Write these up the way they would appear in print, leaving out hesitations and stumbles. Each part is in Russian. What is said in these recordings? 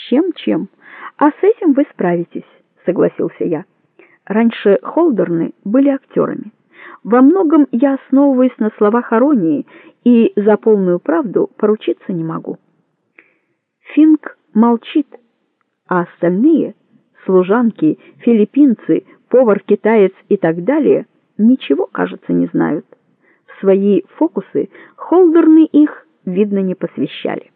Чем? А с этим вы справитесь, согласился я. Раньше Холдерны были актерами. Во многом я основываюсь на словах Аронии и за полную правду поручиться не могу. Финк молчит, а остальные служанки, филиппинцы, повар-китаец и так далее ничего, кажется, не знают. В свои фокусы Холдерны их, видно, не посвящали.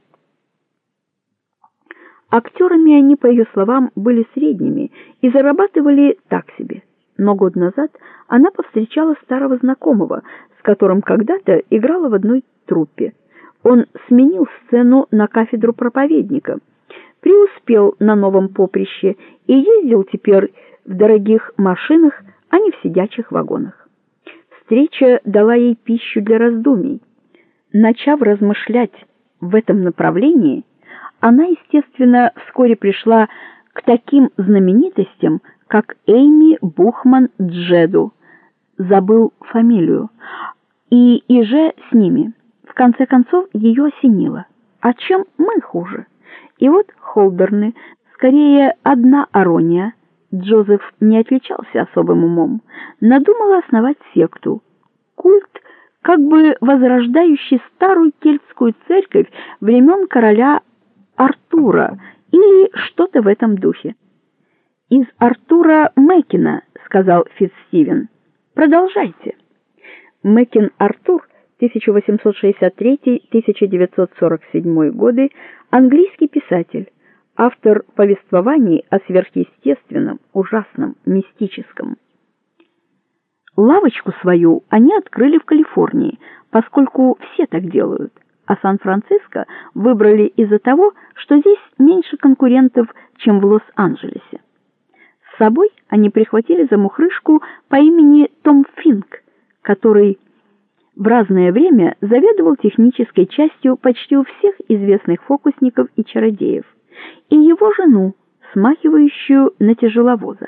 Актерами они, по ее словам, были средними и зарабатывали так себе. Но год назад она повстречала старого знакомого, с которым когда-то играла в одной труппе. Он сменил сцену на кафедру проповедника, преуспел на новом поприще и ездил теперь в дорогих машинах, а не в сидячих вагонах. Встреча дала ей пищу для раздумий. Начав размышлять в этом направлении, она, естественно, вскоре пришла к таким знаменитостям, как Эйми Бухман Джеду, забыл фамилию, и же с ними. В конце концов ее осенило. А чем мы хуже? И вот Холдерны, скорее одна Арония, Джозеф не отличался особым умом, надумала основать секту, культ, как бы возрождающий старую кельтскую церковь времен короля Артура или что-то в этом духе. Из Артура Мэкина, сказал Фитцстивен. Продолжайте. Мэкин Артур, 1863-1947 годы, английский писатель, автор повествований о сверхъестественном, ужасном, мистическом. Лавочку свою они открыли в Калифорнии, поскольку все так делают, а Сан-Франциско выбрали из-за того, что здесь меньше конкурентов, чем в Лос-Анджелесе. С собой они прихватили замухрышку по имени Том Финк, который в разное время заведовал технической частью почти у всех известных фокусников и чародеев, и его жену, смахивающую на тяжеловоза.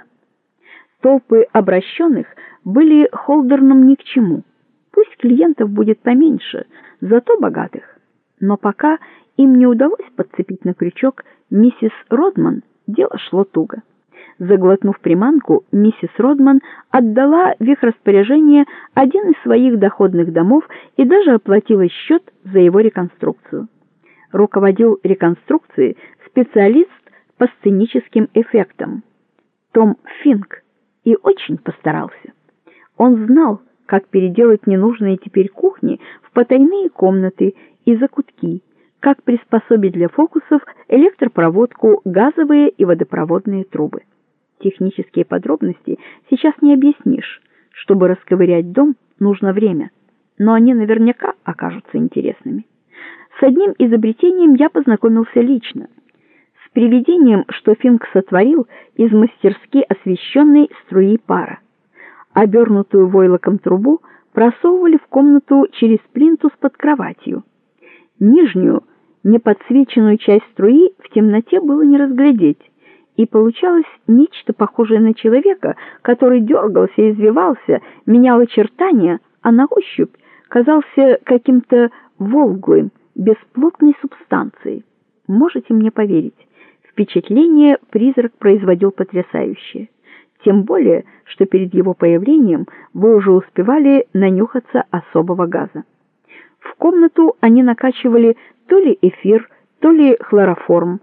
Толпы обращенных были Холдернам ни к чему. Пусть клиентов будет поменьше, зато богатых. Но пока им не удалось подцепить на крючок миссис Родман, дело шло туго. Заглотнув приманку, миссис Родман отдала в их распоряжение один из своих доходных домов и даже оплатила счет за его реконструкцию. Руководил реконструкцией специалист по сценическим эффектам Том Финк и очень постарался. Он знал, как переделать ненужные теперь кухни в потайные комнаты и закутки, как приспособить для фокусов электропроводку, газовые и водопроводные трубы. Технические подробности сейчас не объяснишь. Чтобы расковырять дом, нужно время, но они наверняка окажутся интересными. С одним изобретением я познакомился лично. С приведением, что Финк сотворил из мастерски освещенной струи пара. Обернутую войлоком трубу просовывали в комнату через плинтус под кроватью. Нижнюю, неподсвеченную часть струи в темноте было не разглядеть, и получалось нечто похожее на человека, который дергался и извивался, менял очертания, а на ощупь казался каким-то волглым, бесплотной субстанцией. Можете мне поверить, впечатление призрак производил потрясающее. Тем более, что перед его появлением вы уже успевали нанюхаться особого газа. В комнату они накачивали то ли эфир, то ли хлороформ,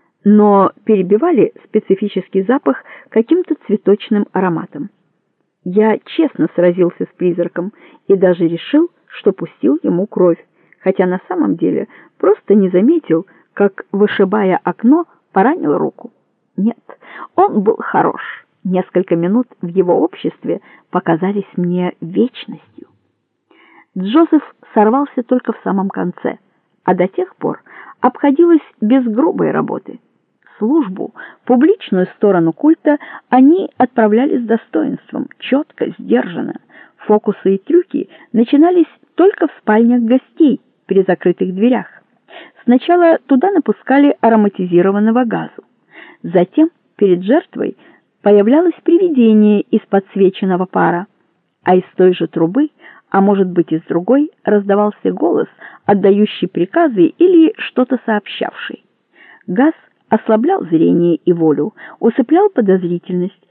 но перебивали специфический запах каким-то цветочным ароматом. Я честно сразился с призраком и даже решил, что пустил ему кровь, хотя на самом деле просто не заметил, как, вышибая окно, поранил руку. Нет, он был хорош. Несколько минут в его обществе показались мне вечностью. Джозеф сорвался только в самом конце, а до тех пор обходилось без грубой работы. Службу, публичную сторону культа они отправляли с достоинством, четко, сдержанно. Фокусы и трюки начинались только в спальнях гостей при закрытых дверях. Сначала туда напускали ароматизированного газу. Затем перед жертвой появлялось привидение из подсвеченного пара, а из той же трубы, а может быть из другой, раздавался голос, отдающий приказы или что-то сообщавший. Газ ослаблял зрение и волю, усыплял подозрительность,